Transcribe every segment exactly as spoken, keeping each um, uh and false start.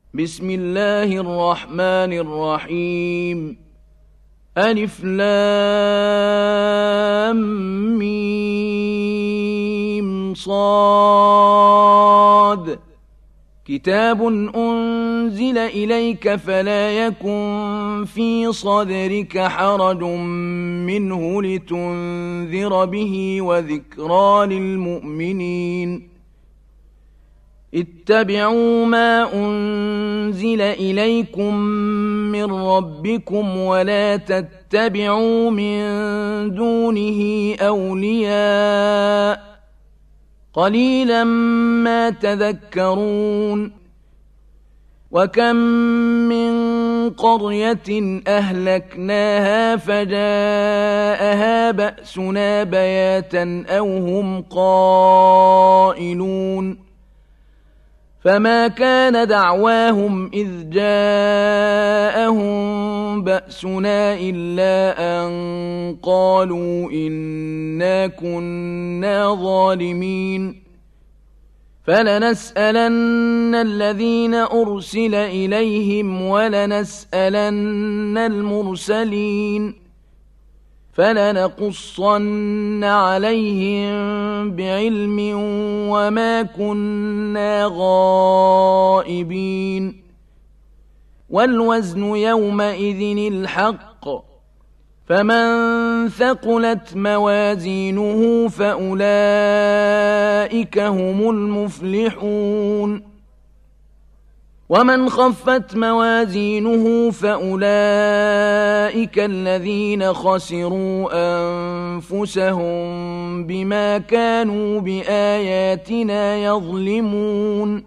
بسم الله الرحمن الرحيم ألف لام ميم صاد كتاب أنزل إليك فلا يكن في صدرك حرج منه لتنذر به وذكرى للمؤمنين اتبعوا ما أنزل إليكم من ربكم ولا تتبعوا من دونه أولياء قليلا ما تذكرون وكم من قرية أهلكناها فجاءها بأسنا بياتا أو هم قائلون فما كان دعواهم إذ جاءهم بأسنا إلا أن قالوا إنا كنا ظالمين فلنسألن الذين أرسل إليهم ولنسألن المرسلين فلنقصن عليهم بعلم وما كنا غائبين والوزن يومئذ الحق فمن ثقلت موازينه فأولئك هم المفلحون ومن خفت موازينه فأولئك الذين خسروا أنفسهم بما كانوا بآياتنا يظلمون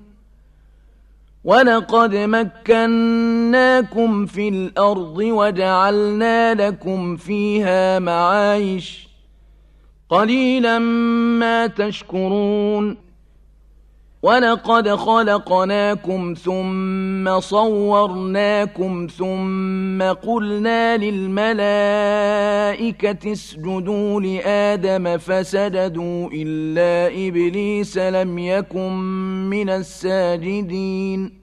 ولقد مكناكم في الأرض وجعلنا لكم فيها معايش قليلا ما تشكرون ولقد خلقناكم ثم صورناكم ثم قلنا للملائكة اسجدوا لآدم فسجدوا إلا إبليس لم يكن من الساجدين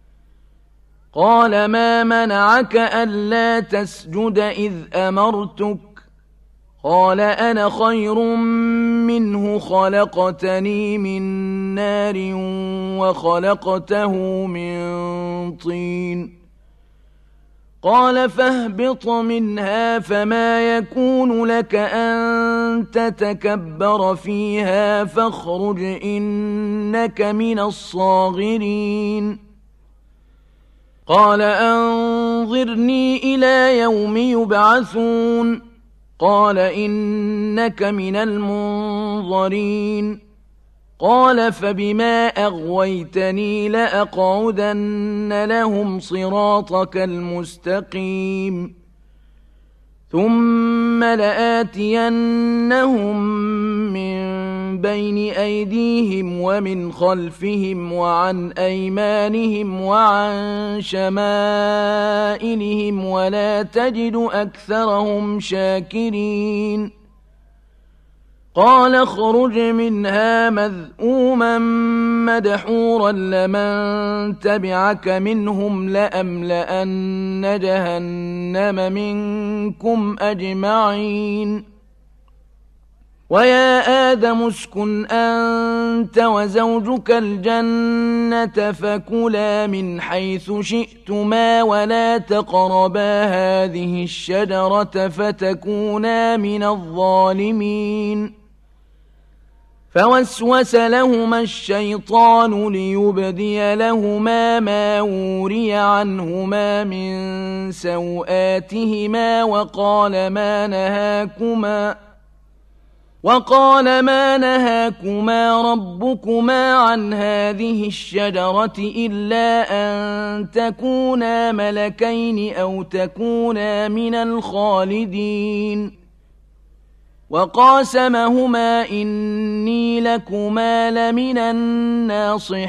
قال ما منعك ألا تسجد إذ أمرتك قال أنا خير منه خلقتني من نار وخلقته من طين قال فاهبط منها فما يكون لك أن تتكبر فيها فاخرج إنك من الصاغرين قال أنظرني إلى يوم يبعثون قال إنك من المنظرين قال فبما أغويتني لأقعدن لهم صراطك المستقيم ثم لآتينهم من بين أيديهم ومن خلفهم وعن أيمانهم وعن شمائلهم ولا تجد أكثرهم شاكرين قال اخرج منها مذءوما مدحورا لمن تبعك منهم لأملأن جهنم منكم أجمعين ويا آدم اسكن أنت وزوجك الجنة فكلا من حيث شئتما ولا تقربا هذه الشجرة فتكونا من الظالمين فوسوس لهما الشيطان ليبدي لهما ما وري عنهما من سوآتهما وقال ما نهاكما وقال ما نهاكما ربكما عن هذه الشجرة إلا أن تكونا ملكين أو تكونا من الخالدين وقاسمهما إني لكما لمن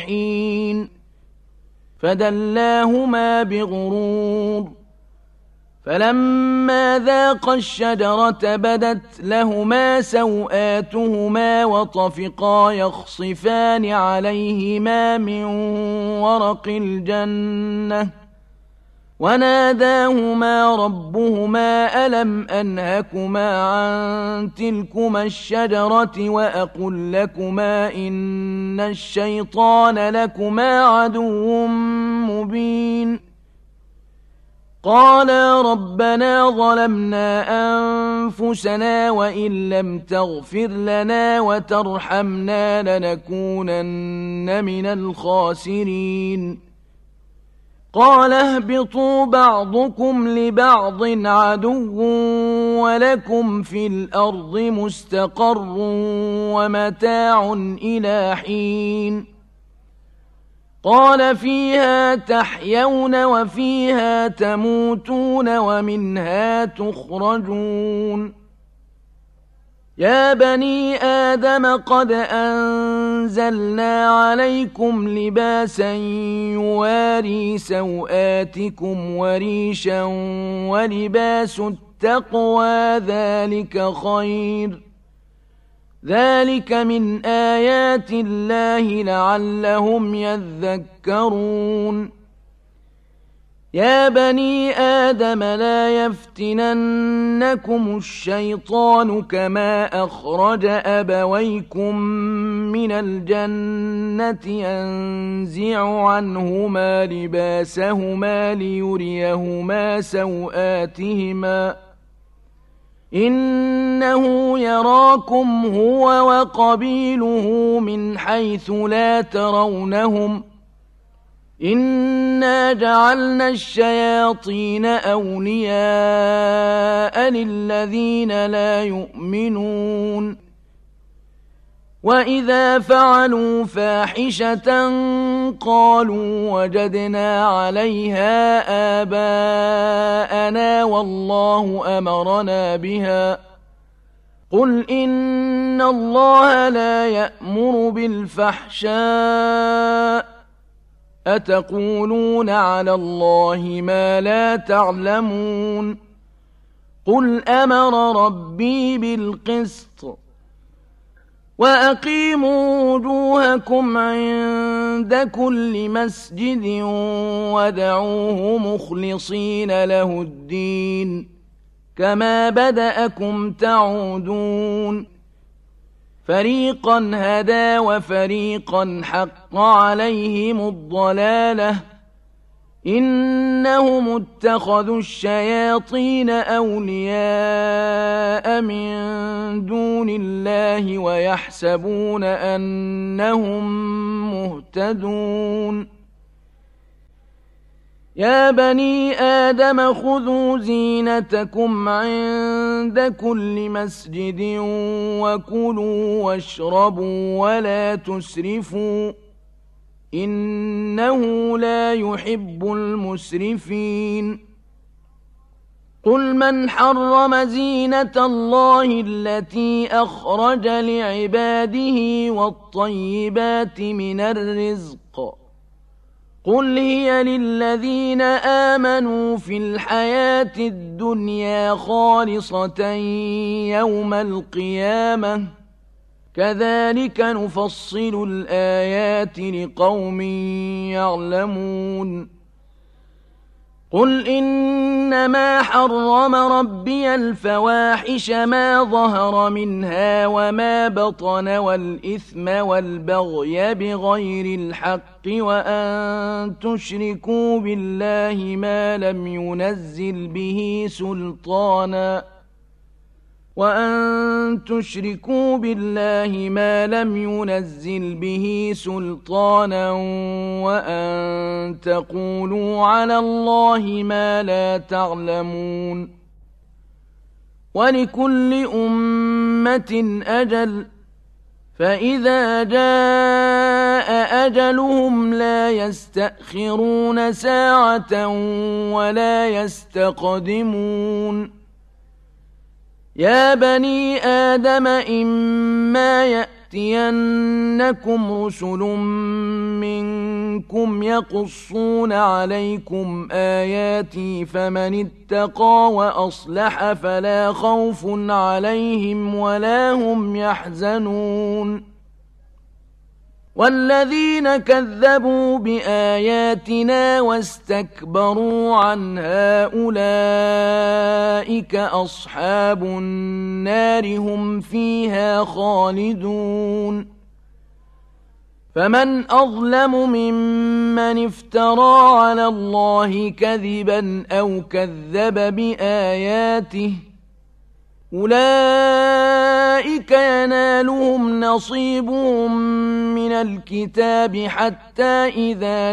الناصحين فدلاهما بغرور فلما ذاقا الشجرة بدت لهما سوآتهما وطفقا يخصفان عليهما من ورق الجنة وناداهما ربهما ألم أنهكما عن تلكما الشجرة وأقل لكما إن الشيطان لكما عدو مبين قالا ربنا ظلمنا أنفسنا وإن لم تغفر لنا وترحمنا لنكونن من الخاسرين قال اهبطوا بعضكم لبعض عدو ولكم في الأرض مستقر ومتاع إلى حين قال فيها تحيون وفيها تموتون ومنها تخرجون يا بني آدم قد أنزلنا عليكم لباسا يواري سوآتكم وريشا ولباس التقوى ذلك خير ذلك من آيات الله لعلهم يذكرون يا بني آدم لا يفتننكم الشيطان كما أخرج أبويكم من الجنة ينزع عنهما لباسهما ليريهما سوآتهما إنه يراكم هو وقبيله من حيث لا ترونهم إنا جعلنا الشياطين أولياء للذين لا يؤمنون وإذا فعلوا فاحشة قالوا وجدنا عليها آباءنا والله أمرنا بها قل إن الله لا يأمر بالفحشاء أتقولون على الله ما لا تعلمون قل أمر ربي بالقسط وأقيموا وجوهكم عند كل مسجد ودعوه مخلصين له الدين كما بدأكم تعودون فريقا هدى وفريقا حق عليهم الضلالة إنهم اتخذوا الشياطين أولياء من دون الله ويحسبون أنهم مهتدون يا بني آدم خذوا زينتكم عند كل مسجد وكلوا واشربوا ولا تسرفوا إنه لا يحب المسرفين قل من حرم زينة الله التي أخرج لعباده والطيبات من الرزق قل هي للذين آمنوا في الحياة الدنيا خالصة يوم القيامة كذلك نفصل الآيات لقوم يعلمون قل إنما حرم ربي الفواحش ما ظهر منها وما بطن والإثم والبغي بغير الحق وأن تشركوا بالله ما لم ينزل به سلطانا وأن تشركوا بالله ما لم ينزل به سلطانا وأن تقولوا على الله ما لا تعلمون ولكل أمة أجل فإذا جاء أجلهم لا يستأخرون ساعة ولا يستقدمون يا بني آدم إما يأتينكم رسل منكم يقصون عليكم آياتي فمن اتقى وأصلح فلا خوف عليهم ولا هم يحزنون والذين كذبوا بآياتنا واستكبروا عنها أولئك أصحاب النار هم فيها خالدون فمن أظلم ممن افترى على الله كذبا أو كذب بآياته أولئك ينالهم نصيبهم من الكتاب حتى إذا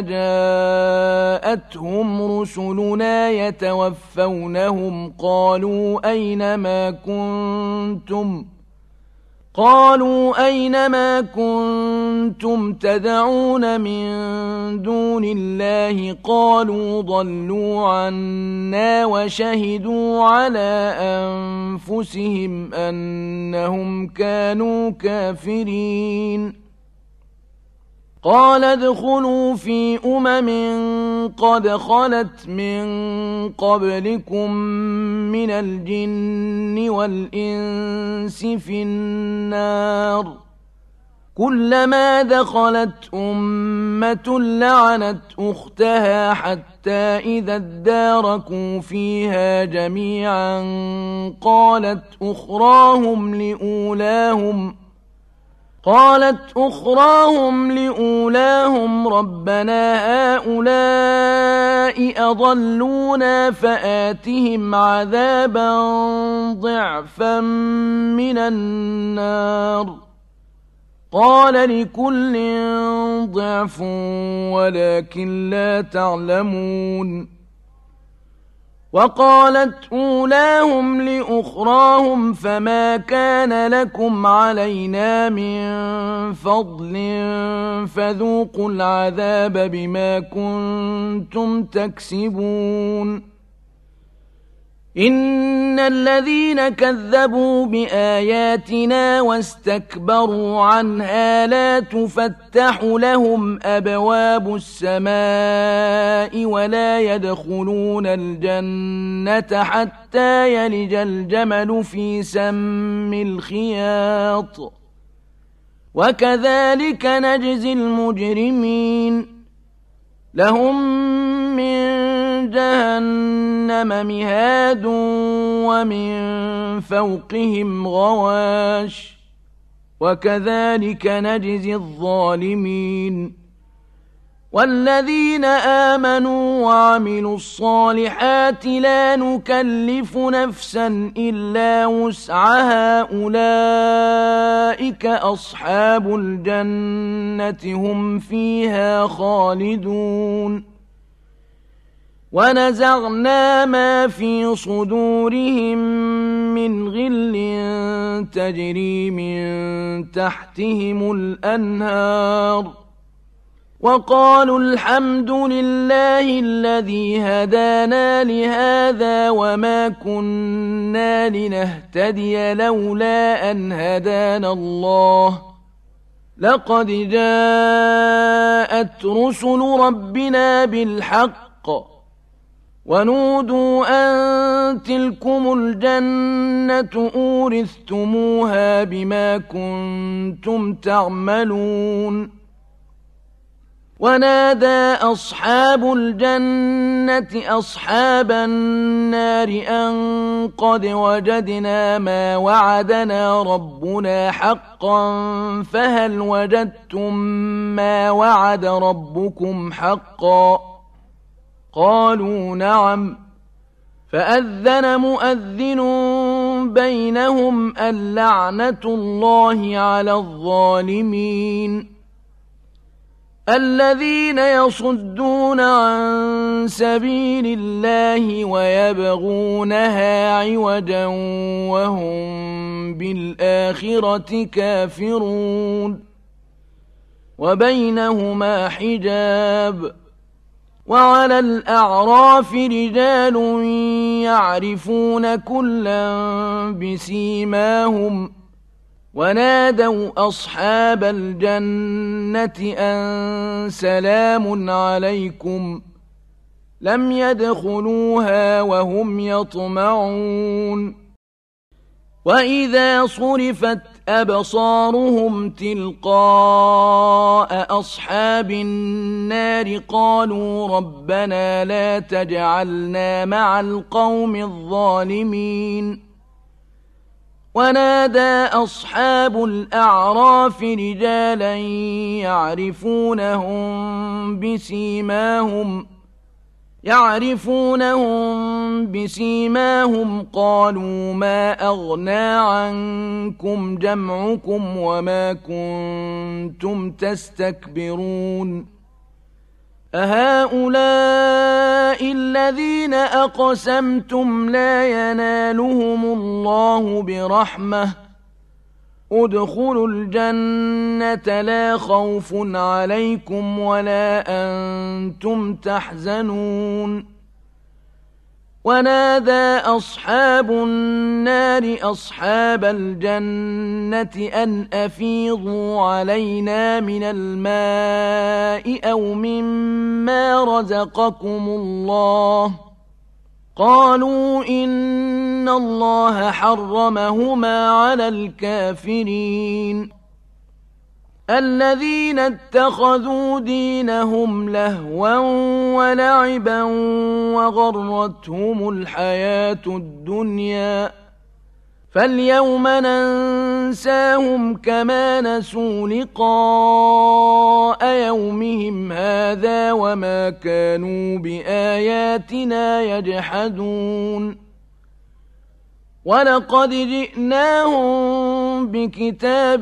جاءتهم رسلنا يتوفونهم قالوا أين ما كنتم قالوا أين ما كنتم تدعون من دون الله قالوا ضلوا عنا وشهدوا على أنفسهم أنهم كانوا كافرين قال ادخلوا في أمم قد خلت من قبلكم من الجن والإنس في النار كلما دخلت أمة لعنت أختها حتى إذا اداركوا فيها جميعا قالت أخراهم لأولاهم قالت أخراهم لأولاهم ربنا هؤلاء أضلونا فآتهم عذابا ضعفا من النار قال لكل ضعف ولكن لا تعلمون وقالت أولاهم لأخراهم فما كان لكم علينا من فضل فذوقوا العذاب بما كنتم تكسبون إن الذين كذبوا بآياتنا واستكبروا عنها لا تفتح لهم أبواب السماء ولا يدخلون الجنة حتى يلج الجمل في سم الخياط وكذلك نجزي المجرمين لهم من جهنم مهاد ومن فوقهم غواش وكذلك نجزي الظالمين والذين آمنوا وعملوا الصالحات لا نكلف نفسا إلا وسعها أولئك أصحاب الجنة هم فيها خالدون ونزعنا ما في صدورهم من غل تجري من تحتهم الأنهار وقالوا الحمد لله الذي هدانا لهذا وما كنا لنهتدي لولا أن هدانا الله لقد جاءت رسل ربنا بالحق ونودوا أن تلكم الجنة أورثتموها بما كنتم تعملون ونادى أصحاب الجنة أصحاب النار أن قد وجدنا ما وعدنا ربنا حقا فهل وجدتم ما وعد ربكم حقا قالوا نعم فأذن مؤذن بينهم اللعنة الله على الظالمين الذين يصدون عن سبيل الله ويبغونها عوجا وهم بالآخرة كافرون وبينهما حجاب وعلى الأعراف رجال يعرفون كلا بسيماهم ونادوا أصحاب الجنة أن سلام عليكم لم يدخلوها وهم يطمعون وإذا صرفت أبصارهم تلقاء أصحاب النار قالوا ربنا لا تجعلنا مع القوم الظالمين ونادى أصحاب الأعراف رجالا يعرفونهم بسيماهم يعرفونهم بسيماهم قالوا ما أغنى عنكم جمعكم وما كنتم تستكبرون أهؤلاء الذين أقسمتم لا ينالهم الله برحمة ادخلوا الجنة لا خوف عليكم ولا أنتم تحزنون ونادى أصحاب النار أصحاب الجنة أن أفيضوا علينا من الماء أو مما رزقكم الله قالوا إن الله حرمهما على الكافرين الذين اتخذوا دينهم لهوا ولعبا وغرتهم الحياة الدنيا فاليوم ننساهم كما نسوا لقاء يومهم هذا وما كانوا بآياتنا يجحدون ولقد جئناهم بكتاب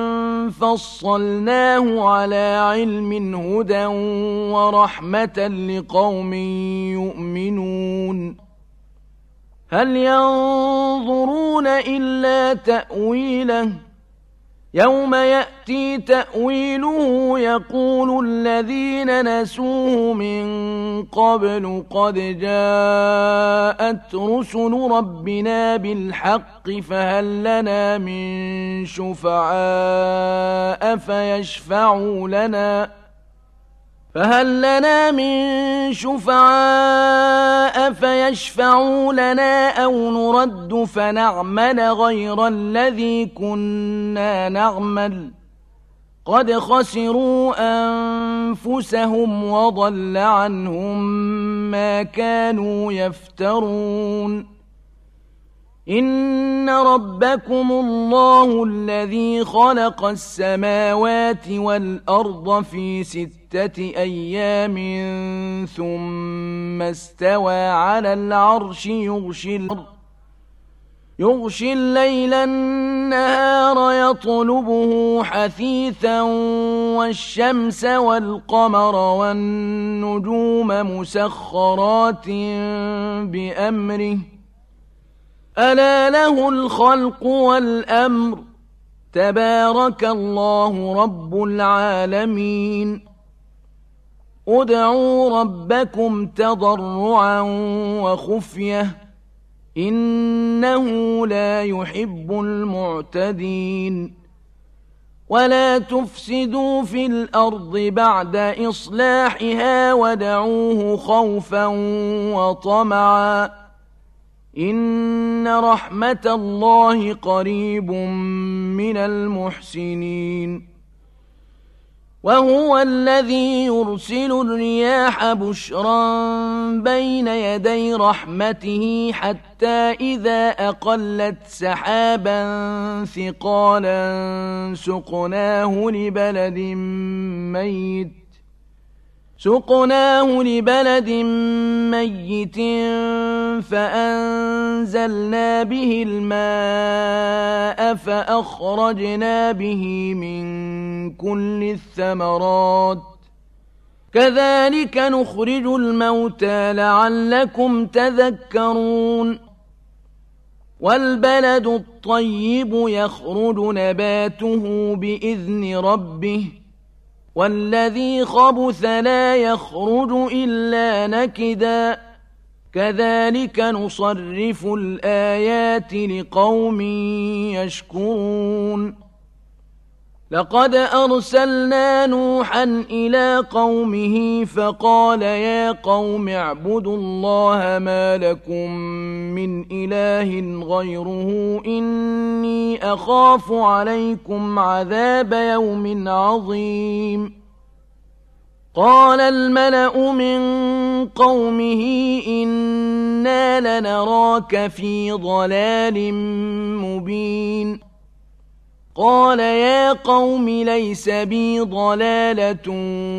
فصلناه على علم هدى ورحمة لقوم يؤمنون هل ينظرون إلا تأويله يوم يأتي تأويله يقول الذين نسوه من قبل قد جاءت رسل ربنا بالحق فهل لنا من شفعاء فيشفعوا لنا فهل لنا من شفعاء فيشفعوا لنا أو نرد فنعمل غير الذي كنا نعمل قد خسروا أنفسهم وضل عنهم ما كانوا يفترون إن ربكم الله الذي خلق السماوات والأرض في ستة أيام ثم استوى على العرش يغشي الأرض يغشي الليل النهار يطلبه حثيثا والشمس والقمر والنجوم مسخرات بأمره ألا له الخلق والأمر تبارك الله رب العالمين ادعوا ربكم تضرعا وخفية إنه لا يحب المعتدين ولا تفسدوا في الأرض بعد إصلاحها ودعوه خوفا وطمعا إن رحمة الله قريب من المحسنين وهو الذي يرسل الرياح بشرا بين يدي رحمته حتى إذا أقلت سحابا ثقالا سقناه لبلد ميت سقناه لبلد ميت فأنزلنا به الماء فأخرجنا به من كل الثمرات كذلك نخرج الموتى لعلكم تذكرون والبلد الطيب يخرج نباته بإذن ربه والذي خبث لا يخرج إلا نكدا كذلك نصرف الآيات لقوم يشكرون لقد أرسلنا نوحا إلى قومه فقال يا قوم اعبدوا الله ما لكم من إله غيره إني أخاف عليكم عذاب يوم عظيم قال الملأ من قومه إنا لنراك في ضلال مبين قال يا قوم ليس بي ضلالة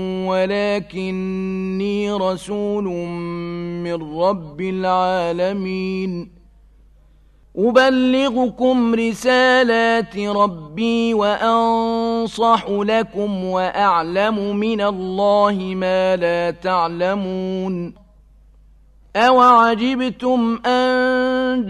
ولكني رسول من رب العالمين أبلغكم رسالات ربي وأنصح لكم وأعلم من الله ما لا تعلمون أوعجبتم أن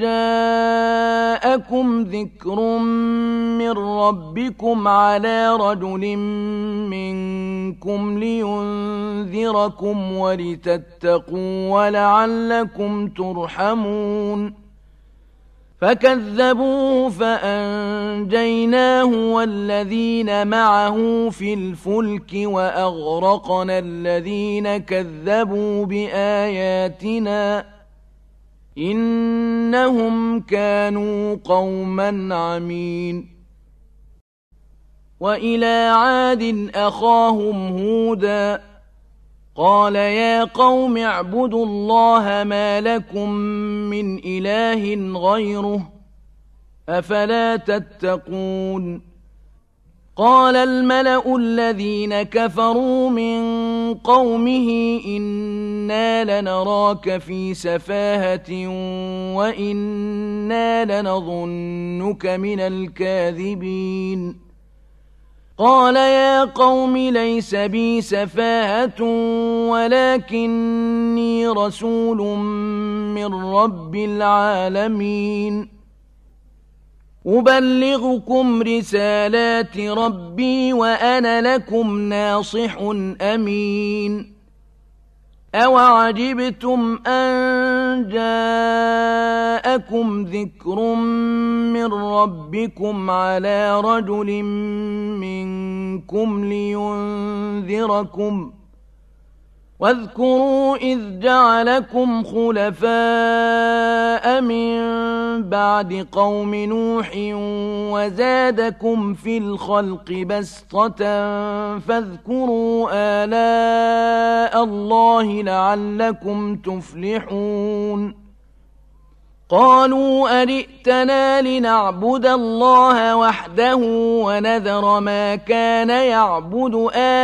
جاءكم ذكر من ربكم على رجل منكم لينذركم ولتتقوا ولعلكم ترحمون فكذبوه فأنجيناه والذين معه في الفلك وأغرقنا الذين كذبوا بآياتنا إنهم كانوا قوما عمين وإلى عاد أخاهم هودا قال يا قوم اعبدوا الله ما لكم من إله غيره أفلا تتقون قال الملأ الذين كفروا من قومه إنا لنراك في سفاهة وإنا لنظنك من الكاذبين قال يا قوم ليس بي سفاهة ولكني رسول من رب العالمين أبلغكم رسالات ربي وأنا لكم ناصح أمين أوعجبتم أن جاءكم ذكر من ربكم على رجل منكم لينذركم واذكروا إذ جعلكم خلفاء من بعد قوم نوح وزادكم في الخلق بسطة فاذكروا آلاء الله لعلكم تفلحون قالوا أجئتنا لنعبد الله وحده ونذر ما كان يعبد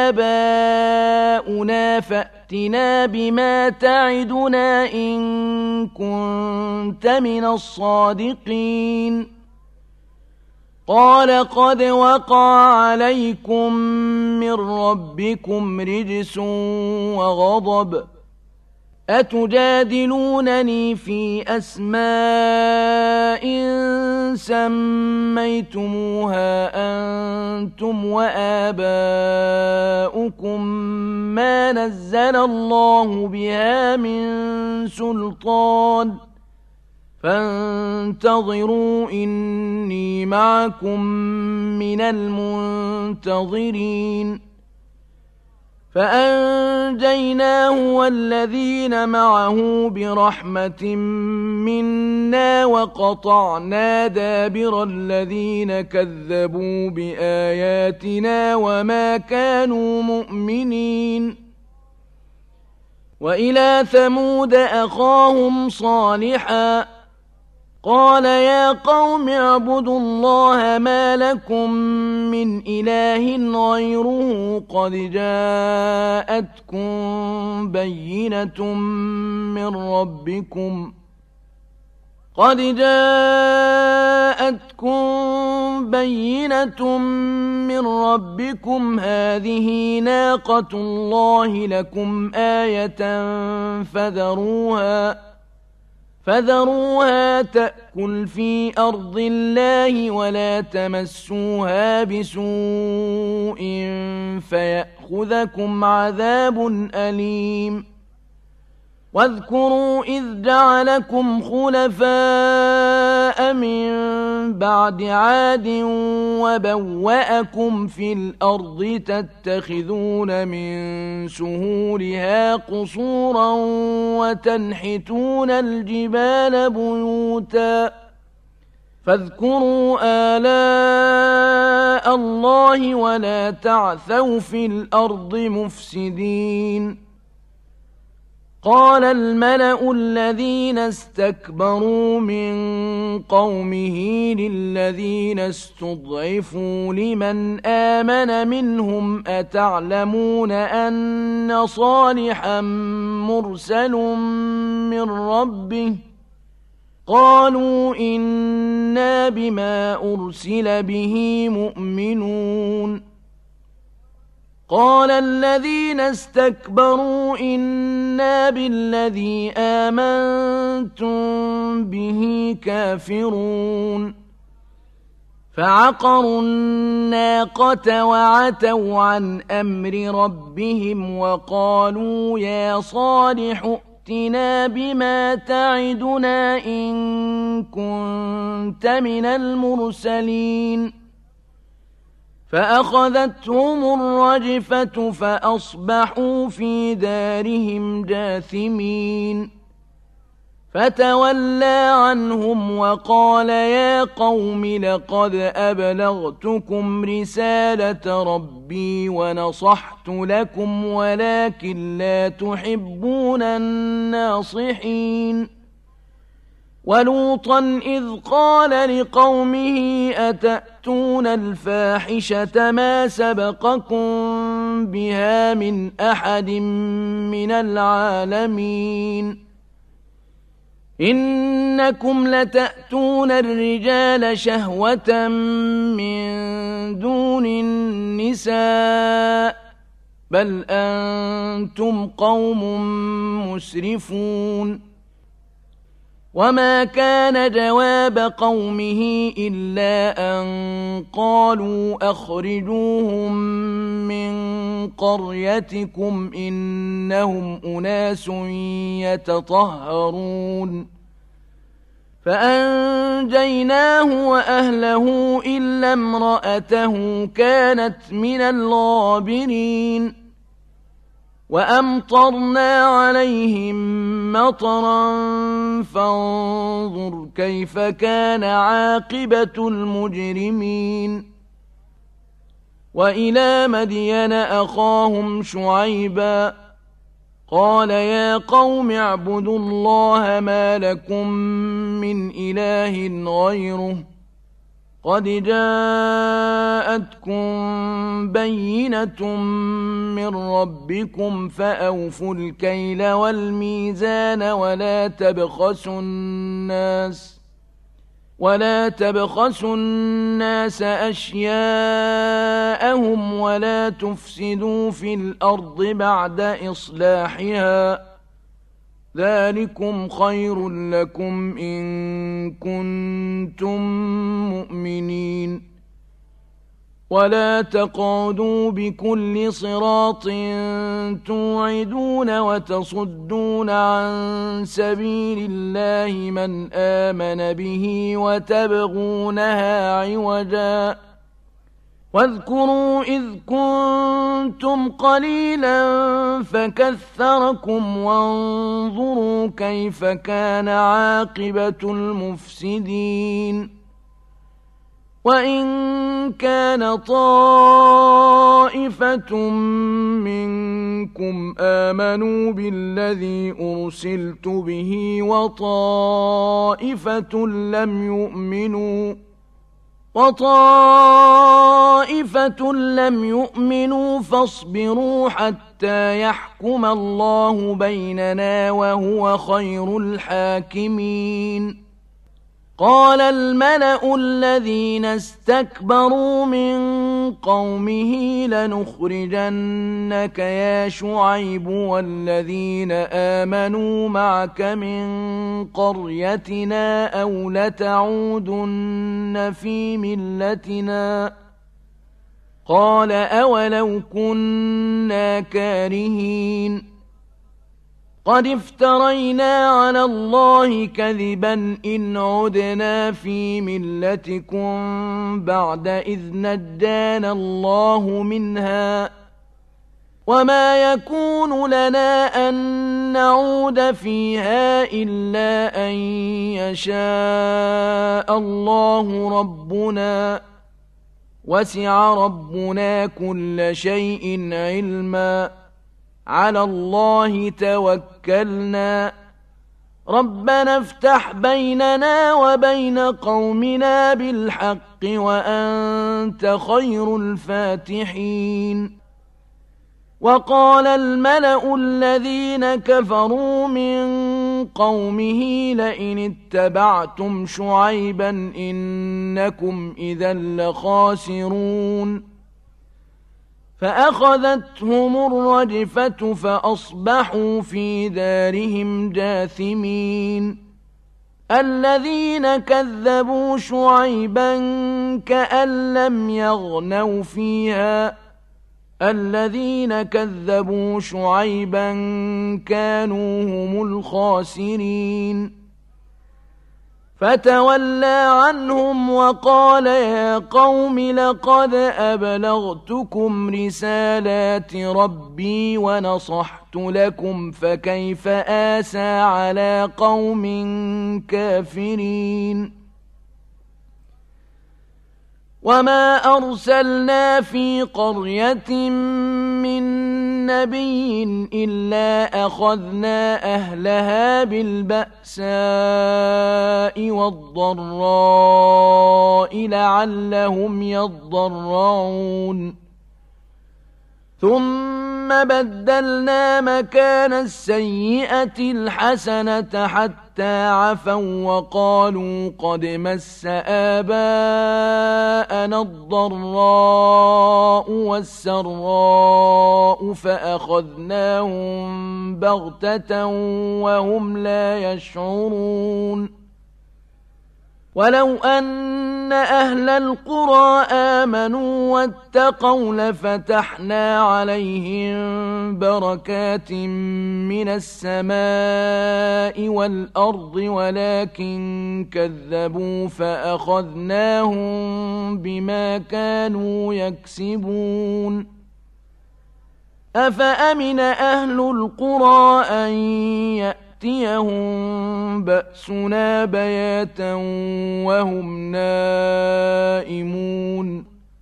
آباؤنا فأتنا بما تعدنا إن كنت من الصادقين قال قد وقع عليكم من ربكم رجس وغضب أتجادلونني في أسماء سميتموها أنتم وآباؤكم ما نزل الله بها من سلطان فانتظروا إني معكم من المنتظرين فأنجيناه والذين معه برحمة منا وقطعنا دابر الذين كذبوا بآياتنا وما كانوا مؤمنين وإلى ثمود أخاهم صالحا قال يا قوم اعبدوا الله ما لكم من إله غيره قد جاءتكم بينة من ربكم قد جاءتكم بينة من ربكم هذه ناقة الله لكم آية فذروها فذروها تأكل في أرض الله ولا تمسوها بسوء فيأخذكم عذاب أليم واذكروا إذ جعلكم خلفاء من بعد عاد وبوأكم في الأرض تتخذون من سهولها قصورا وتنحتون الجبال بيوتا فاذكروا آلاء الله ولا تعثوا في الأرض مفسدين قال الملأ الذين استكبروا من قومه للذين استضعفوا لمن آمن منهم أتعلمون أن صالحا مرسل من ربه قالوا إنا بما أرسل به مؤمنون قال الذين استكبروا إنا بالذي آمنتم به كافرون فعقروا الناقة وعتوا عن أمر ربهم وقالوا يا صالح ائتنا بما تعدنا إن كنت من المرسلين فأخذتهم الرجفة فأصبحوا في دارهم جاثمين فتولى عنهم وقال يا قوم لقد أبلغتكم رسالة ربي ونصحت لكم ولكن لا تحبون الناصحين ولوطا إذ قال لقومه أتأتون الفاحشة ما سبقكم بها من أحد من العالمين إنكم لتأتون الرجال شهوة من دون النساء بل أنتم قوم مسرفون وما كان جواب قومه إلا أن قالوا أخرجوهم من قريتكم إنهم أناس يتطهرون فأنجيناه وأهله إلا امرأته كانت من الغابرين وأمطرنا عليهم مطرا فانظر كيف كان عاقبة المجرمين وإلى مدين أخاهم شعيبا قال يا قوم اعبدوا الله ما لكم من إله غيره قد جاءتكم بينة من ربكم فأوفوا الكيل والميزان ولا تبخسوا الناس ولا تبخسوا الناس أشياءهم ولا تفسدوا في الأرض بعد إصلاحها ذلكم خير لكم إن كنتم مؤمنين ولا تقعدوا بكل صراط توعدون وتصدون عن سبيل الله من آمن به وتبغونها عوجا واذكروا إذ كنتم قليلا فكثركم وانظروا كيف كان عاقبة المفسدين وإن كان طائفة منكم آمنوا بالذي أرسلت به وطائفة لم يؤمنوا وطائفة لم يؤمنوا فاصبروا حتى يحكم الله بيننا وهو خير الحاكمين قال الملأ الذين استكبروا من قومه لنخرجنك يا شعيب والذين آمنوا معك من قريتنا أو لتعودن في ملتنا قال أولو كنا كارهين قد افترينا على الله كذبا إن عدنا في ملتكم بعد إذ نجانا الله منها وما يكون لنا أن نعود فيها إلا أن يشاء الله ربنا وسع ربنا كل شيء علما على الله توكلنا ربنا افتح بيننا وبين قومنا بالحق وأنت خير الفاتحين وقال الملأ الذين كفروا من قومه لئن اتبعتم شعيبا إنكم إذا لخاسرون فأخذتهم الرجفة فأصبحوا في دارهم جاثمين الذين كذبوا شعيبا كأن لم يغنوا فيها الذين كذبوا شعيبا كانوا هم الخاسرين فتولى عنهم وقال يا قوم لقد أبلغتكم رسالات ربي ونصحت لكم فكيف آسى على قوم كافرين وما أرسلنا في قرية من نبي إلا أخذنا أهلها بالبأساء والضراء لعلهم يضرعون ثم بدلنا مكان السيئة الحسنة حتى عفوا وقالوا قد مس آباءنا الضراء والسراء فأخذناهم بغتة وهم لا يشعرون ولو أن أهل القرى آمنوا واتقوا لفتحنا عليهم بركات من السماء والأرض ولكن كذبوا فأخذناهم بما كانوا يكسبون أفأمن أهل القرى أن يأتوا يأتيهم بأسنا بياتا وهم نائمون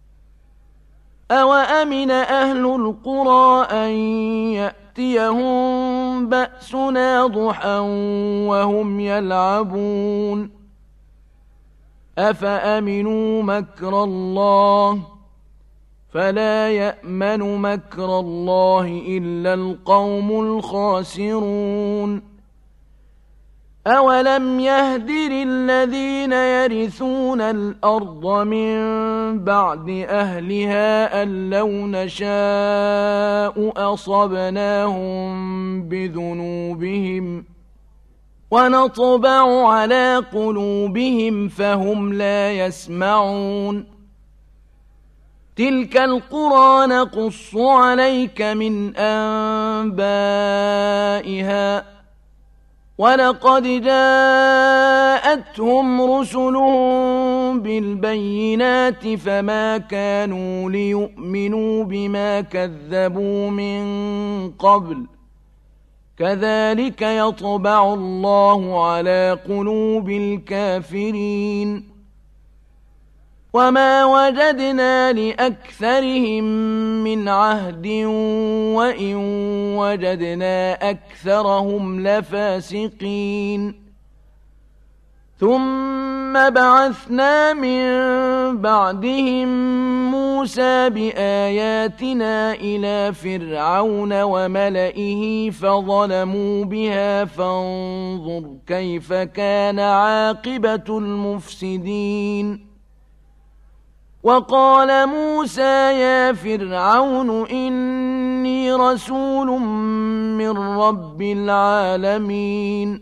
أوأمن أهل القرى أن يأتيهم بأسنا ضحى وهم يلعبون أفأمنوا مكر الله فلا يأمن مكر الله إلا القوم الخاسرون أولم يهد للذين يرثون الأرض من بعد أهلها أن لو نشاء أصبناهم بذنوبهم ونطبع على قلوبهم فهم لا يسمعون تلك القرى نقص عليك من أنبائها ولقد جاءتهم رسلهم بالبينات فما كانوا ليؤمنوا بما كذبوا من قبل كذلك يطبع الله على قلوب الكافرين وما وجدنا لأكثرهم من عهد وإن وجدنا أكثرهم لفاسقين ثم بعثنا من بعدهم موسى بآياتنا إلى فرعون وملئه فظلموا بها فانظر كيف كان عاقبة المفسدين وقال موسى يا فرعون إني رسول من رب العالمين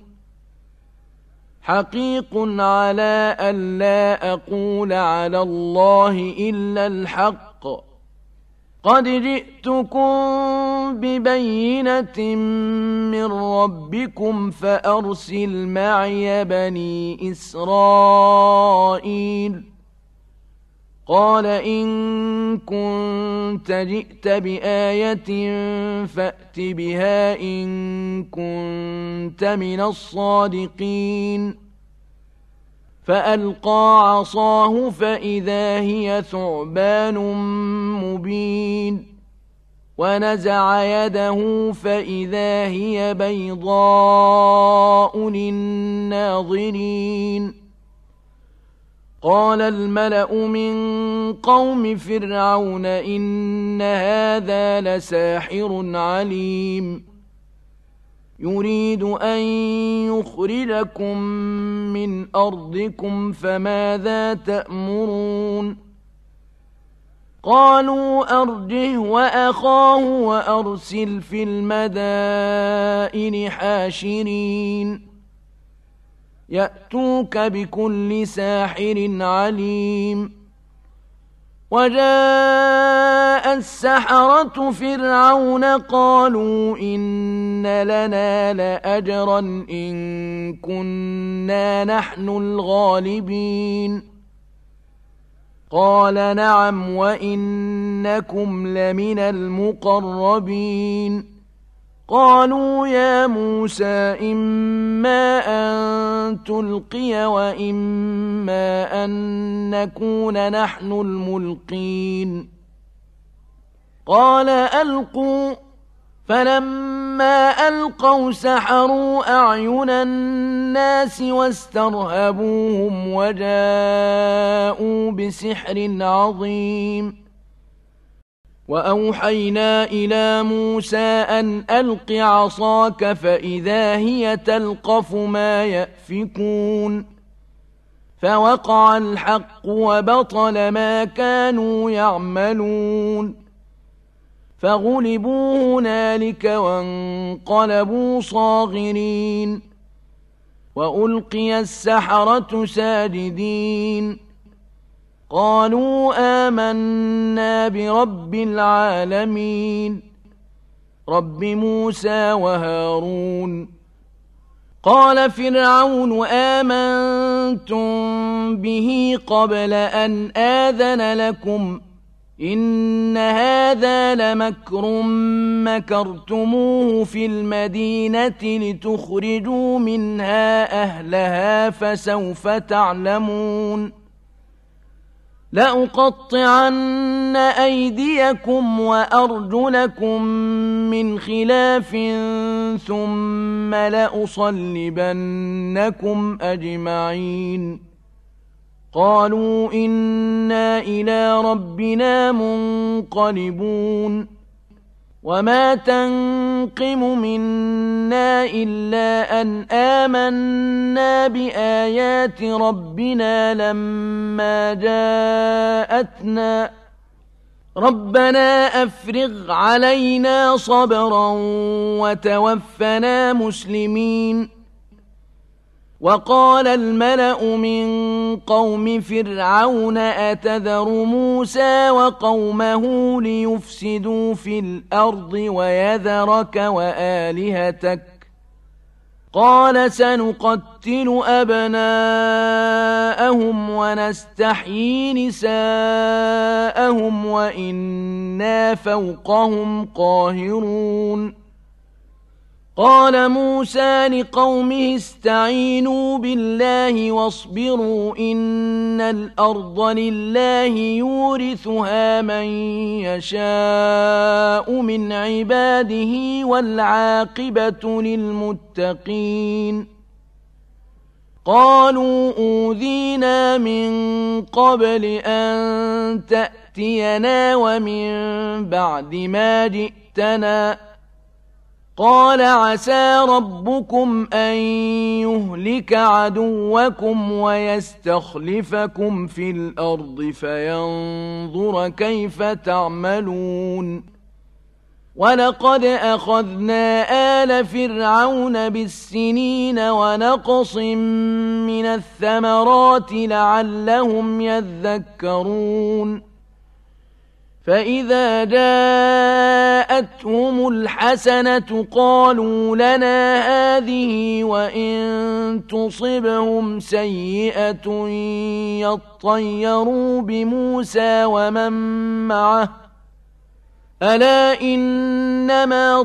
حقيق على ألا أقول على الله إلا الحق قد جئتكم ببينة من ربكم فأرسل معي بني إسرائيل. قال إن كنت جئت بآية فأت بها إن كنت من الصادقين. فألقى عصاه فإذا هي ثعبان مبين، ونزع يده فإذا هي بيضاء للناظرين. قال الملأ من قوم فرعون إن هذا لساحر عليم، يريد أن يخرجكم من أرضكم فماذا تأمرون؟ قالوا أرجه وأخاه وأرسل في المدائن حاشرين يأتوك بكل ساحر عليم. وجاء السحرة فرعون قالوا إن لنا لأجرا إن كنا نحن الغالبين. قال نعم وإنكم لمن المقربين. قالوا يا موسى إما أن تلقي وإما أن نكون نحن الملقين. قال ألقوا. فلما ألقوا سحروا أعين الناس واسترهبوهم وجاءوا بسحر عظيم. وأوحينا إلى موسى أن ألق عصاك فإذا هي تلقف ما يأفكون. فوقع الحق وبطل ما كانوا يعملون. فغلبوا هنالك وانقلبوا صاغرين. وألقي السحرة ساجدين قالوا آمنا برب العالمين رب موسى وهارون. قال فرعون آمنتم به قبل أن آذن لكم إن هذا لمكر مكرتموه في المدينة لتخرجوا منها أهلها فسوف تعلمون. لأقطعن أيديكم وأرجلكم من خلاف ثم لأصلبنكم أجمعين. قالوا إنا إلى ربنا منقلبون. وما تنقم منا إلا أن آمنا بآيات ربنا لما جاءتنا ربنا أفرغ علينا صبرا وتوفنا مسلمين. وقال الملأ من قوم فرعون أتذر موسى وقومه ليفسدوا في الأرض ويذرك وآلهتك قال سنقتل أبناءهم ونستحيي نساءهم وإنا فوقهم قاهرون. قال موسى لقومه استعينوا بالله واصبروا إن الأرض لله يورثها من يشاء من عباده والعاقبة للمتقين. قالوا أوذينا من قبل أن تأتينا ومن بعد ما جئتنا قال عسى ربكم أن يهلك عدوكم ويستخلفكم في الأرض فينظر كيف تعملون. ولقد أخذنا آل فرعون بالسنين ونقص من الثمرات لعلهم يذكرون. فإذا جاءتهم الحسنة قالوا لنا هذه وإن تصبهم سيئة يطيروا بموسى ومن معه ألا إنما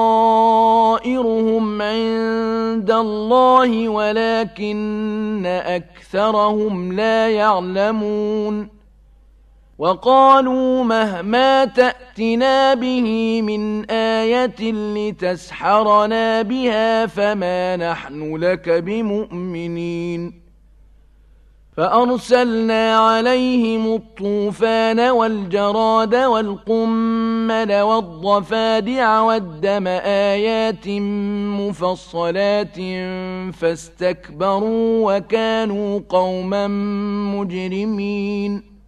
طائرهم عند الله ولكن أكثرهم لا يعلمون وقالوا مهما تأتنا به من آية لتسحرنا بها فما نحن لك بمؤمنين فأرسلنا عليهم الطوفان والجراد والقمل والضفادع والدم آيات مفصلات فاستكبروا وكانوا قوما مجرمين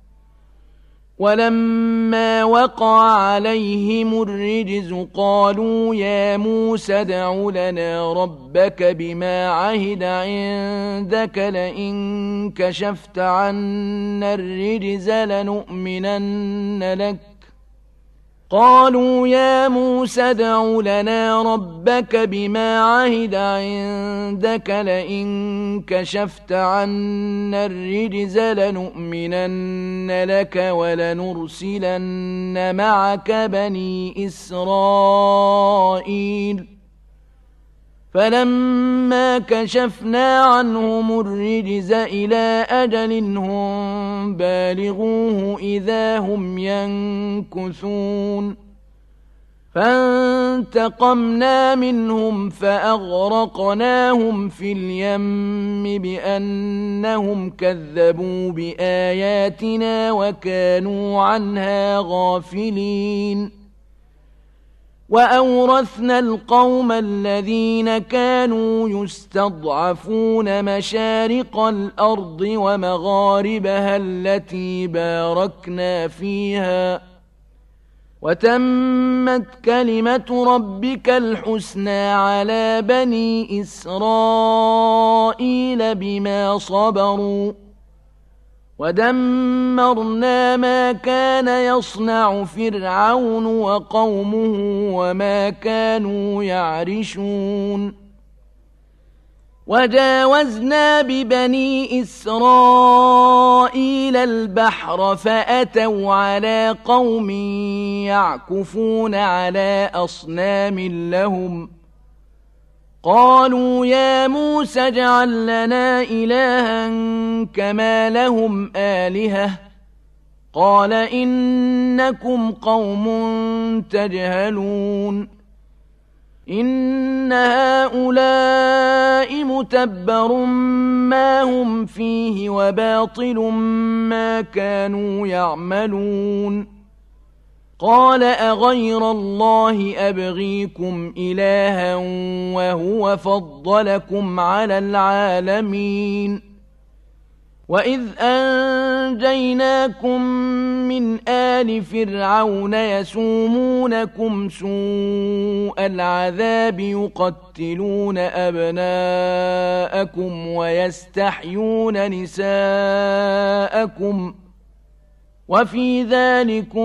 ولما وقع عليهم الرجز قالوا يا موسى ادع لنا ربك بما عهد عندك لئن كشفت عنا الرجز لنؤمنن لك قالوا يا موسى ادع لنا ربك بما عهد عندك لئن كشفت عنا الرجز لنؤمنن لك ولنرسلن معك بني إسرائيل فلما كشفنا عنهم الرجز إلى أجل هم بالغوه إذا هم ينكثون فانتقمنا منهم فأغرقناهم في اليم بأنهم كذبوا بآياتنا وكانوا عنها غافلين وأورثنا القوم الذين كانوا يستضعفون مشارق الأرض ومغاربها التي باركنا فيها وتمت كلمة ربك الحسنى على بني إسرائيل بما صبروا ودمرنا ما كان يصنع فرعون وقومه وما كانوا يعرشون وجاوزنا ببني إسرائيل البحر فأتوا على قوم يعكفون على أصنام لهم قالوا يا موسى اجعل لنا إلها كما لهم آلهة قال إنكم قوم تجهلون إن هؤلاء متبر ما هم فيه وباطل ما كانوا يعملون قال أغير الله أبغيكم إلها وهو فضلكم على العالمين وإذ أنجيناكم من آل فرعون يسومونكم سوء العذاب يقتلون أبناءكم ويستحيون نساءكم وفي ذلكم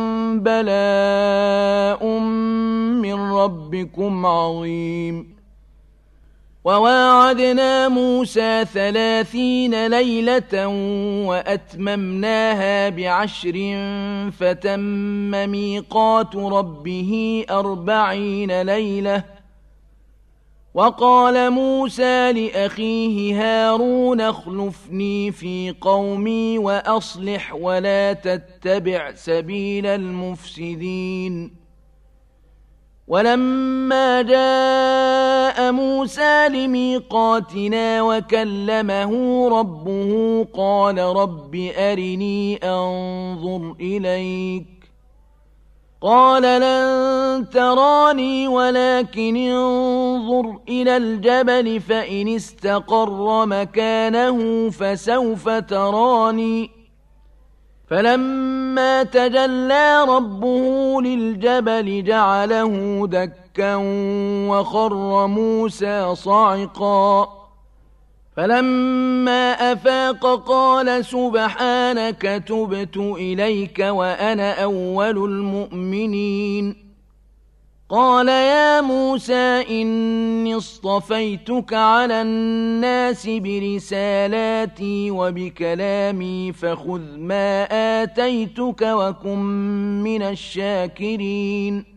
بلاء من ربكم عظيم وواعدنا موسى ثلاثين ليلة وأتممناها بعشر فتم ميقات ربه أربعين ليلة وقال موسى لأخيه هارون اخلفني في قومي وأصلح ولا تتبع سبيل المفسدين ولما جاء موسى لميقاتنا وكلمه ربه قال رب أرني أنظر إليك قال لن تراني ولكن انظر إلى الجبل فإن استقر مكانه فسوف تراني فلما تجلى ربه للجبل جعله دكا وخر موسى صعقا فلما أفاق قال سبحانك تبت إليك وأنا أول المؤمنين قال يا موسى إني اصطفيتك على الناس برسالاتي وبكلامي فخذ ما آتيتك وكن من الشاكرين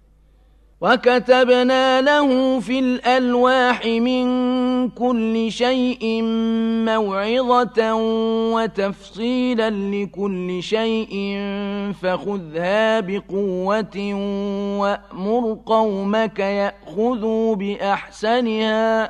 وكتبنا له في الألواح من كل شيء موعظة وتفصيلا لكل شيء فخذها بقوة وأمر قومك يأخذوا بأحسنها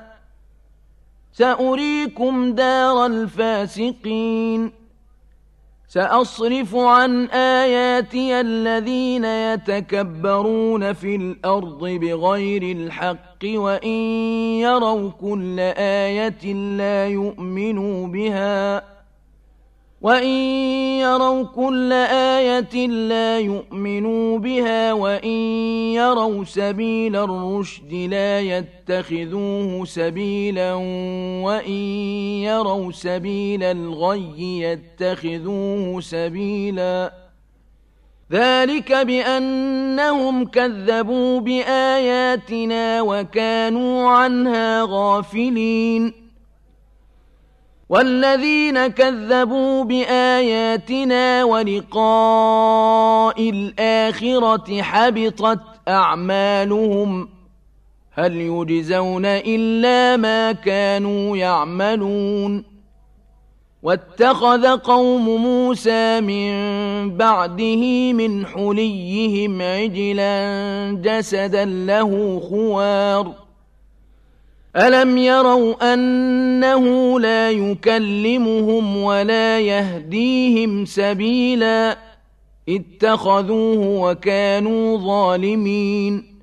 سأريكم دار الفاسقين سأصرف عن آياتي الذين يتكبرون في الأرض بغير الحق وإن يروا كل آية لا يؤمنوا بها وإن يروا كل آية لا يؤمنوا بها وإن يروا سبيل الرشد لا يتخذوه سبيلا وإن يروا سبيل الغي يتخذوه سبيلا ذلك بأنهم كذبوا بآياتنا وكانوا عنها غافلين والذين كذبوا بآياتنا ولقاء الآخرة حبطت أعمالهم هل يجزون إلا ما كانوا يعملون واتخذ قوم موسى من بعده من حليهم عجلا جسدا له خوار ألم يروا أنه لا يكلمهم ولا يهديهم سبيلا اتخذوه وكانوا ظالمين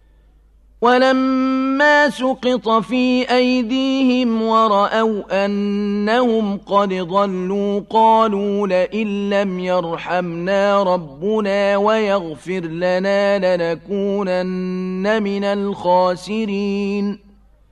ولما سقط في أيديهم ورأوا أنهم قد ضلوا قالوا لئن لم يرحمنا ربنا ويغفر لنا لنكونن من الخاسرين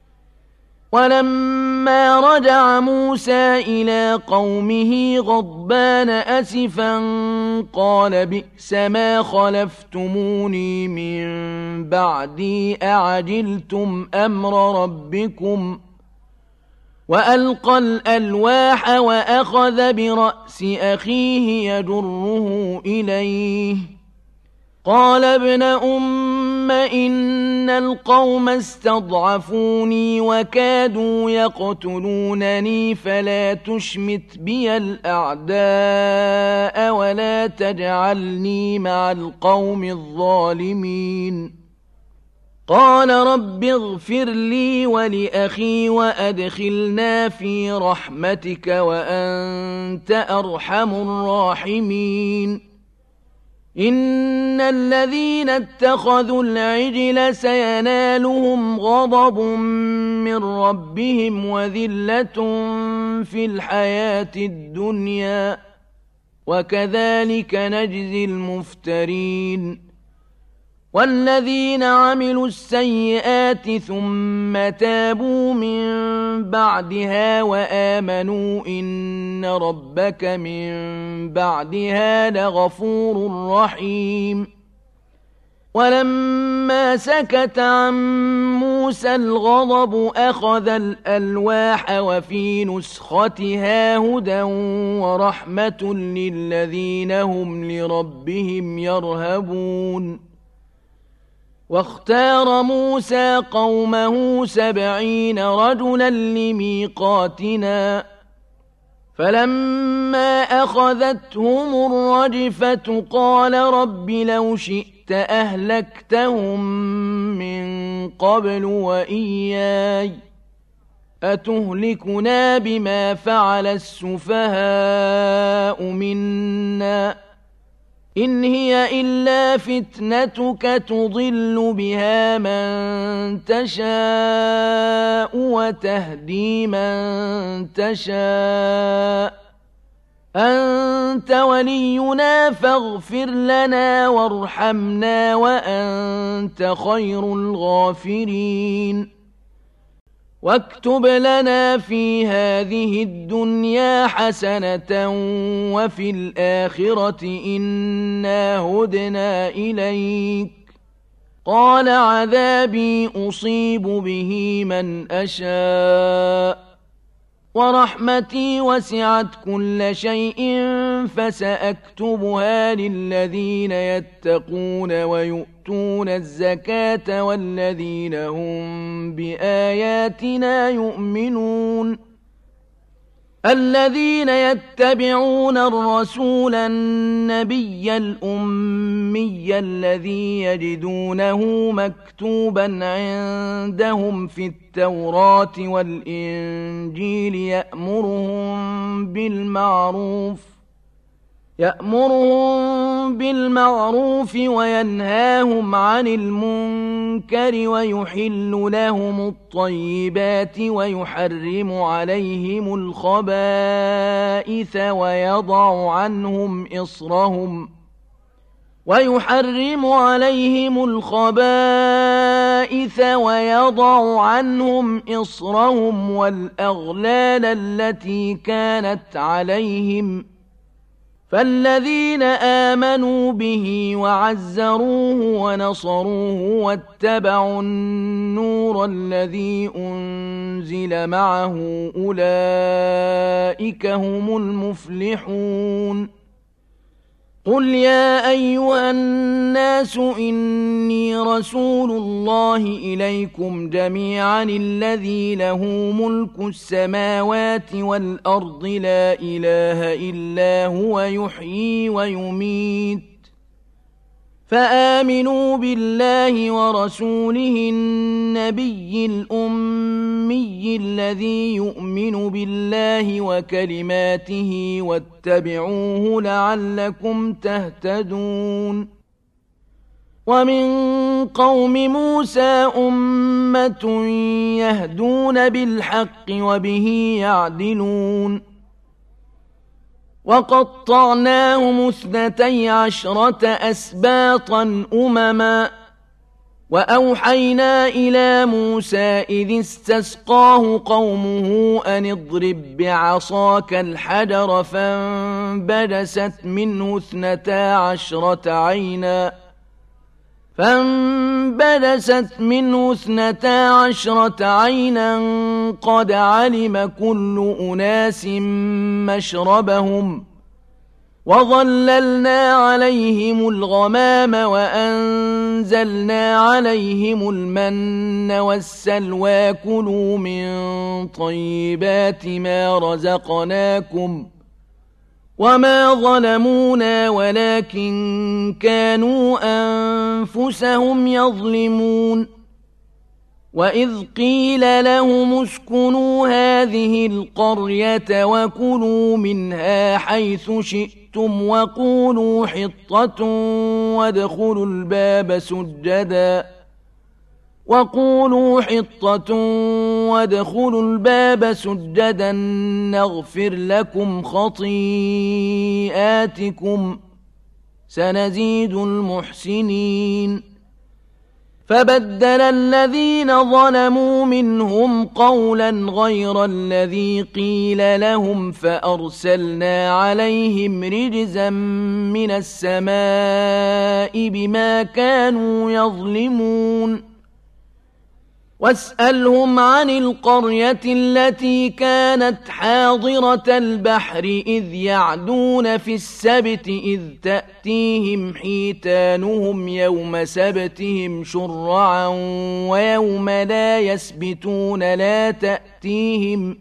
ولما رجع موسى إلى قومه غضبان أسفا قال بئس ما خلفتموني من بعدي أعجلتم أمر ربكم وألقى الألواح وأخذ برأس أخيه يجره إليه قال ابن أم إن القوم استضعفوني وكادوا يقتلونني فلا تشمت بي الأعداء ولا تجعلني مع القوم الظالمين قال رب اغفر لي ولأخي وأدخلنا في رحمتك وأنت أرحم الراحمين إن الذين اتخذوا العجل سينالهم غضب من ربهم وذلة في الحياة الدنيا وكذلك نجزي المفترين والذين عملوا السيئات ثم تابوا من بعدها وآمنوا إن ربك من بعدها لغفور رحيم ولما سكت عن موسى الغضب أخذ الألواح وفي نسختها هدى ورحمة للذين هم لربهم يرهبون واختار موسى قومه سبعين رجلا لميقاتنا فلما أخذتهم الرجفة قال رب لو شئت أهلكتهم من قبل وإياي أتهلكنا بما فعل السفهاء منا إن هي إلا فتنتك تضل بها من تشاء وتهدي من تشاء أنت ولينا فاغفر لنا وارحمنا وأنت خير الغافرين واكتب لنا في هذه الدنيا حسنة وفي الآخرة إنا هدنا إليك قال عذابي أصيب به من أشاء ورحمتي وسعت كل شيء فسأكتبها للذين يتقون ويؤتون الزكاة والذين هم بآياتنا يؤمنون الذين يتبعون الرسول النبي الأمي الذي يجدونه مكتوبا عندهم في التوراة والإنجيل يأمرهم بالمعروف يأمرهم بالمعروف وينهاهم عن المنكر ويحل لهم الطيبات ويحرم عليهم الخبائث ويضع عنهم إصرهم ويحرم عليهم الخبائث ويضع عنهم إصرهم والأغلال التي كانت عليهم فالذين آمنوا به وعزروه ونصروه واتبعوا النور الذي أنزل معه أولئك هم المفلحون قل يا أيها الناس إني رسول الله إليكم جميعا الذي له ملك السماوات والأرض لا إله إلا هو يحيي ويميت فآمنوا بالله ورسوله النبي الأمي الذي يؤمن بالله وكلماته واتبعوه لعلكم تهتدون ومن قوم موسى أمة يهدون بالحق وبه يعدلون وقطعناهم اثنتي عشرة أسباطا أمما وأوحينا إلى موسى إذ استسقاه قومه أن اضرب بعصاك الحجر فانبجست منه اثنتا عشرة عينا فانبجست منه اثنتا عشرة عينا قد علم كل أناس مشربهم وظللنا عليهم الغمام وأنزلنا عليهم المن والسلوى كلوا من طيبات ما رزقناكم وما ظلمونا ولكن كانوا أنفسهم يظلمون وإذ قيل لهم اسكنوا هذه القرية وكلوا منها حيث شئتم وقولوا حطة وادخلوا الباب سجدا وقولوا حطة وادخلوا الباب سجدا نغفر لكم خطيئاتكم سنزيد المحسنين فبدل الذين ظلموا منهم قولا غير الذي قيل لهم فأرسلنا عليهم رجزا من السماء بما كانوا يظلمون واسألهم عن القرية التي كانت حاضرة البحر إذ يعدون في السبت إذ تأتيهم حيتانهم يوم سبتهم شرعا ويوم لا يسبتون لا تأتيهم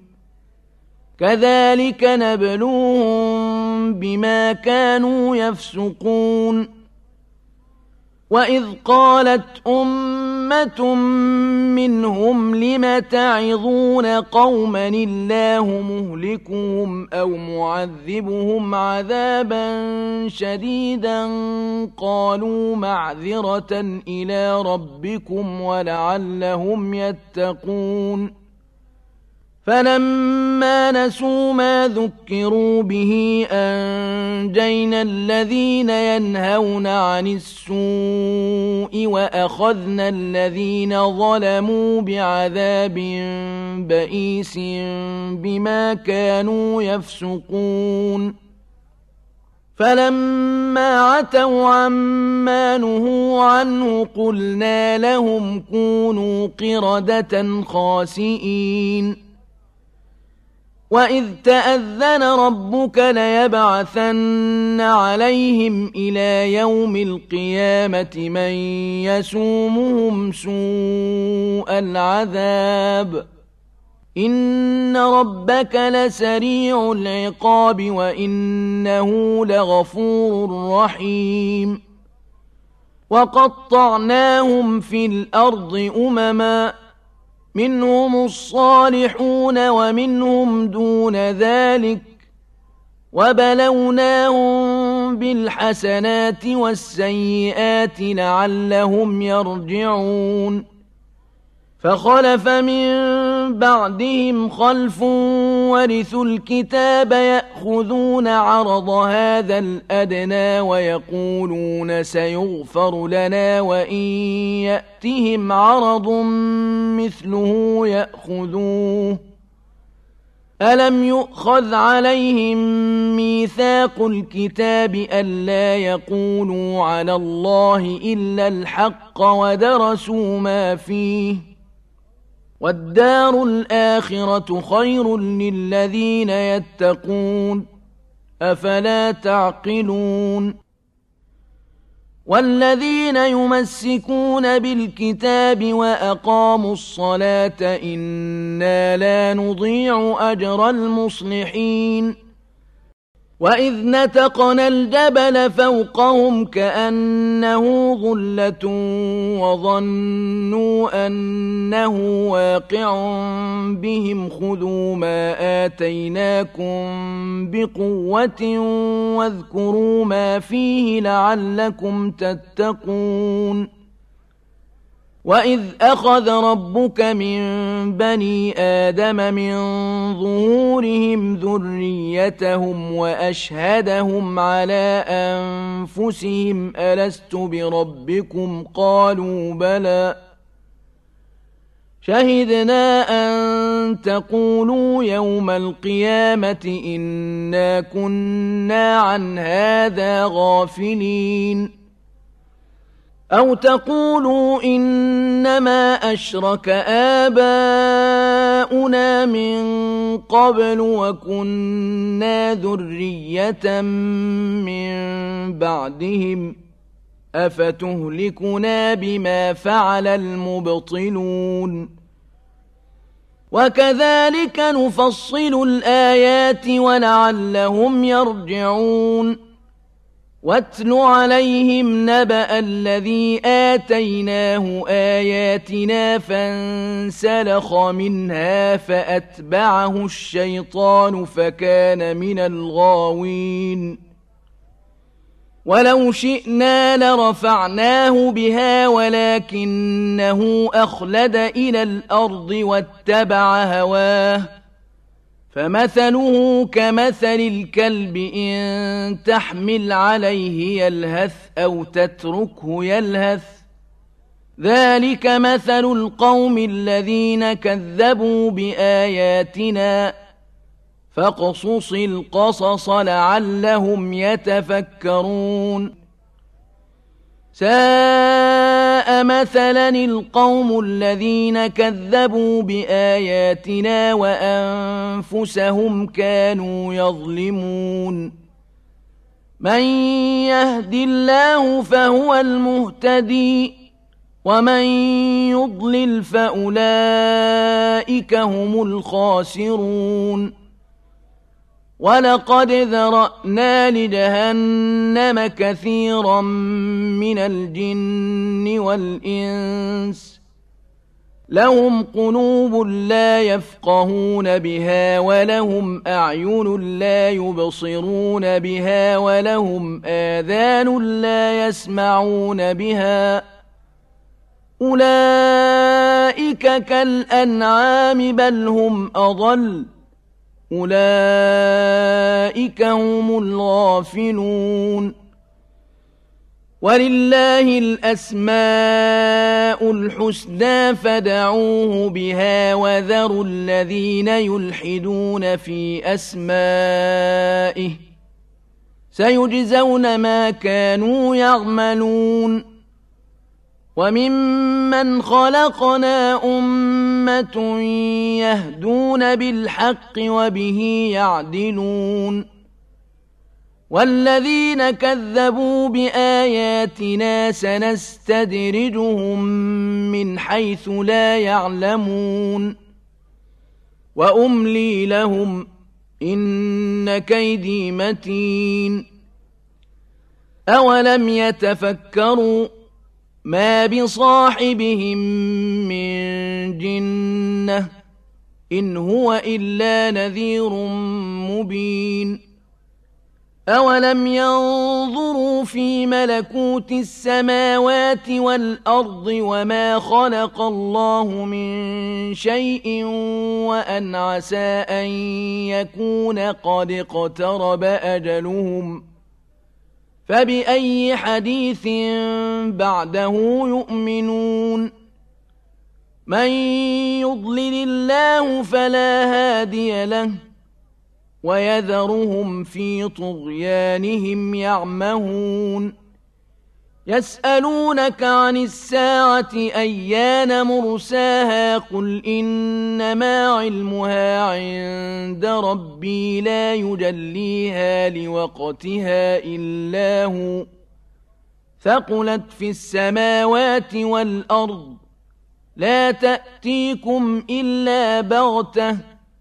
كذلك نبلوهم بما كانوا يفسقون وإذ قالت أمة منهم لم تعظون قوما الله مهلكهم أو معذبهم عذابا شديدا قالوا معذرة إلى ربكم ولعلهم يتقون فلما نسوا ما ذكروا به أنجينا الذين ينهون عن السوء وأخذنا الذين ظلموا بعذاب بئيس بما كانوا يفسقون فلما عتوا عما نهوا عنه قلنا لهم كونوا قردة خاسئين وإذ تأذن ربك ليبعثن عليهم إلى يوم القيامة من يسومهم سوء العذاب إن ربك لسريع العقاب وإنه لغفور رحيم وقطعناهم في الأرض أمما منهم الصالحون ومنهم دون ذلك وبلوناهم بالحسنات والسيئات لعلهم يرجعون فخلف من بعدهم خلف ورثوا الكتاب يأخذون عرض هذا الأدنى ويقولون سيغفر لنا وإن يأتهم عرض مثله يأخذوه ألم يؤخذ عليهم ميثاق الكتاب ألا يقولوا على الله إلا الحق ودرسوا ما فيه والدار الآخرة خير للذين يتقون أفلا تعقلون والذين يمسكون بالكتاب وأقاموا الصلاة إنا لا نضيع أجر المصلحين وإذ نتقنا الجبل فوقهم كأنه ظلة وظنوا أنه واقع بهم خذوا ما آتيناكم بقوة واذكروا ما فيه لعلكم تتقون وإذ أخذ ربك من بني آدم من ظهورهم ذريتهم وأشهدهم على أنفسهم ألست بربكم قالوا بلى شهدنا أن تقولوا يوم القيامة إنا كنا عن هذا غافلين أو تقولوا إنما أشرك آباؤنا من قبل وكنا ذرية من بعدهم أفتهلكنا بما فعل المبطلون وكذلك نفصل الآيات ولعلهم يرجعون واتل عليهم نبأ الذي آتيناه آياتنا فانسلخ منها فأتبعه الشيطان فكان من الغاوين ولو شئنا لرفعناه بها ولكنه أخلد إلى الأرض واتبع هواه فمثله كمثل الكلب إن تحمل عليه يلهث أو تتركه يلهث ذلك مثل القوم الذين كذبوا بآياتنا فاقصص القصص لعلهم يتفكرون ساء مثلا القوم الذين كذبوا بآياتنا وأنفسهم كانوا يظلمون من يهد الله فهو المهتدي ومن يضلل فأولئك هم الخاسرون ولقد ذرأنا لجهنم كثيرا من الجن والإنس لهم قلوب لا يفقهون بها ولهم أعين لا يبصرون بها ولهم آذان لا يسمعون بها أولئك كالأنعام بل هم أضل أولئك هم الغافلون ولله الأسماء الحسنى فدعوه بها وذروا الذين يلحدون في أسمائه سيجزون ما كانوا يعملون وممن خلقنا أمة يهدون بالحق وبه يعدلون والذين كذبوا بآياتنا سنستدرجهم من حيث لا يعلمون وأملي لهم إن كيدي متين أولم يتفكروا ما بصاحبهم من جنة إن هو إلا نذير مبين أولم ينظروا في ملكوت السماوات والأرض وما خلق الله من شيء وأن عسى أن يكون قد اقترب أجلهم فبأي حديث بعده يؤمنون من يضلل الله فلا هادي له ويذرهم في طغيانهم يعمهون يسألونك عن الساعة أيان مرساها قل إنما علمها عند ربي لا يجليها لوقتها إلا هو ثقلت في السماوات والأرض لا تأتيكم إلا بغتة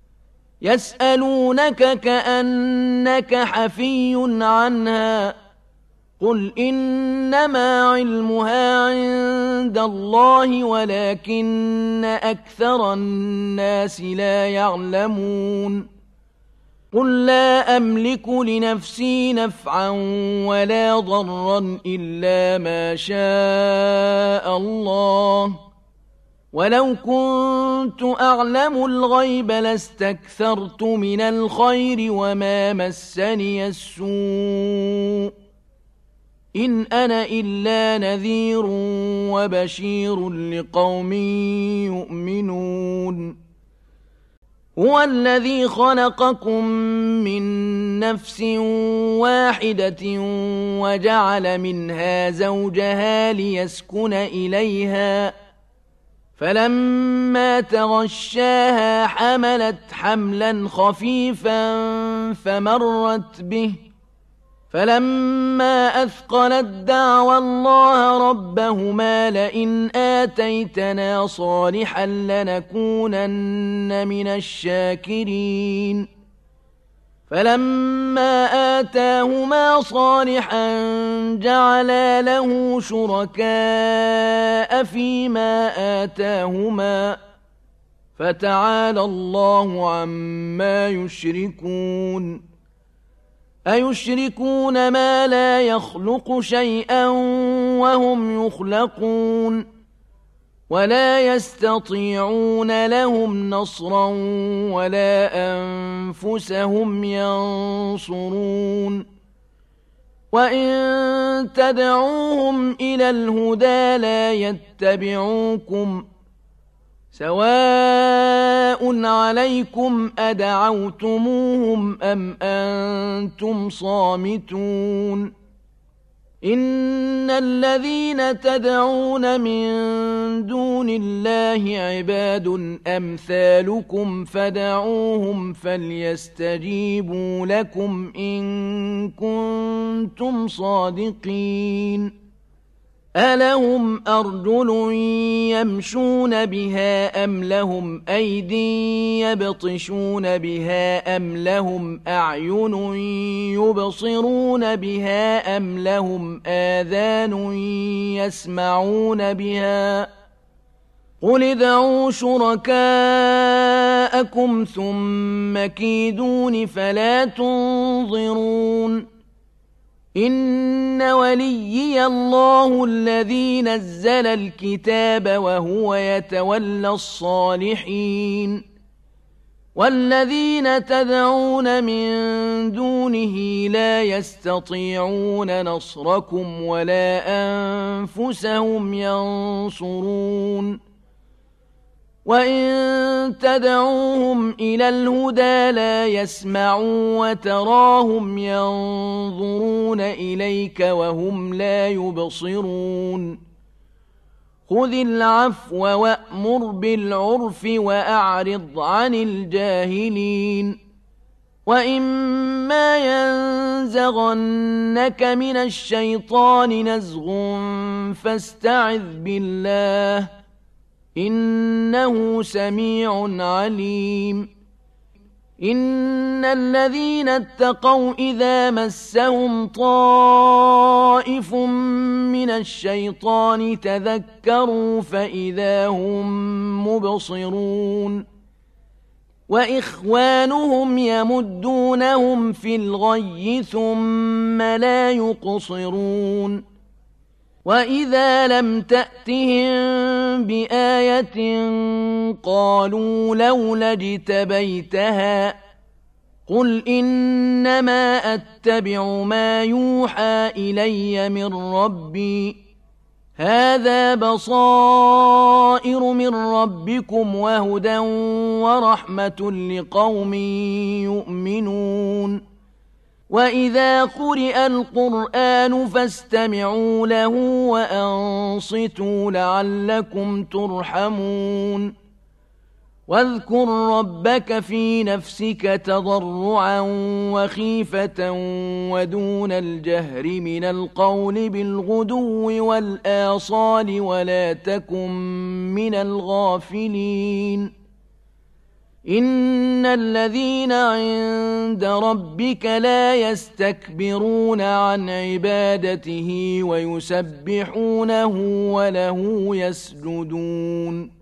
يسألونك كأنك حفي عنها قل إنما علمها عند الله ولكن أكثر الناس لا يعلمون قل لا أملك لنفسي نفعا ولا ضرا إلا ما شاء الله ولو كنت أعلم الغيب لاستكثرت من الخير وما مسني السوء إن أنا إلا نذير وبشير لقوم يؤمنون هو الذي خلقكم من نفس واحدة وجعل منها زوجها ليسكن إليها فلما تغشاها حملت حملا خفيفا فمرت به فلما أثقلت دعوى الله ربهما لئن آتيتنا صالحا لنكونن من الشاكرين فلما آتاهما صالحا جعلا له شركاء فيما آتاهما فتعالى الله عما يشركون أيشركون ما لا يخلق شيئا وهم يخلقون ولا يستطيعون لهم نصرا ولا أنفسهم ينصرون وإن تدعوهم إلى الهدى لا يتبعوكم سواء عليكم أدعوتموهم أم أنتم صامتون إن الذين تدعون من دون الله عباد أمثالكم فدعوهم فليستجيبوا لكم إن كنتم صادقين ألهم أرجل يمشون بها أم لهم أيد يبطشون بها أم لهم أعين يبصرون بها أم لهم آذان يسمعون بها قل ادعوا شركاءكم ثم كيدون فلا تنظرون إن وليي الله الذي نزل الكتاب وهو يتولى الصالحين والذين تدعون من دونه لا يستطيعون نصركم ولا أنفسهم ينصرون وإن تدعوهم إلى الهدى لا يسمعوا وتراهم ينظرون إليك وهم لا يبصرون خذ العفو وأمر بالعرف وأعرض عن الجاهلين وإما ينزغنك من الشيطان نزغ فاستعذ بالله إنه سميع عليم إن الذين اتقوا إذا مسهم طائف من الشيطان تذكروا فإذا هم مبصرون وإخوانهم يمدونهم في الغي ثم لا يقصرون وإذا لم تأتهم بآية قالوا لولا اجتبيتها قل إنما أتبع ما يوحى إلي من ربي هذا بصائر من ربكم وهدى ورحمة لقوم يؤمنون وإذا قرئ القرآن فاستمعوا له وأنصتوا لعلكم ترحمون واذكر ربك في نفسك تضرعا وخيفة ودون الجهر من القول بالغدو والآصال ولا تكن من الغافلين إن الذين عند ربك لا يستكبرون عن عبادته ويسبحونه وله يسجدون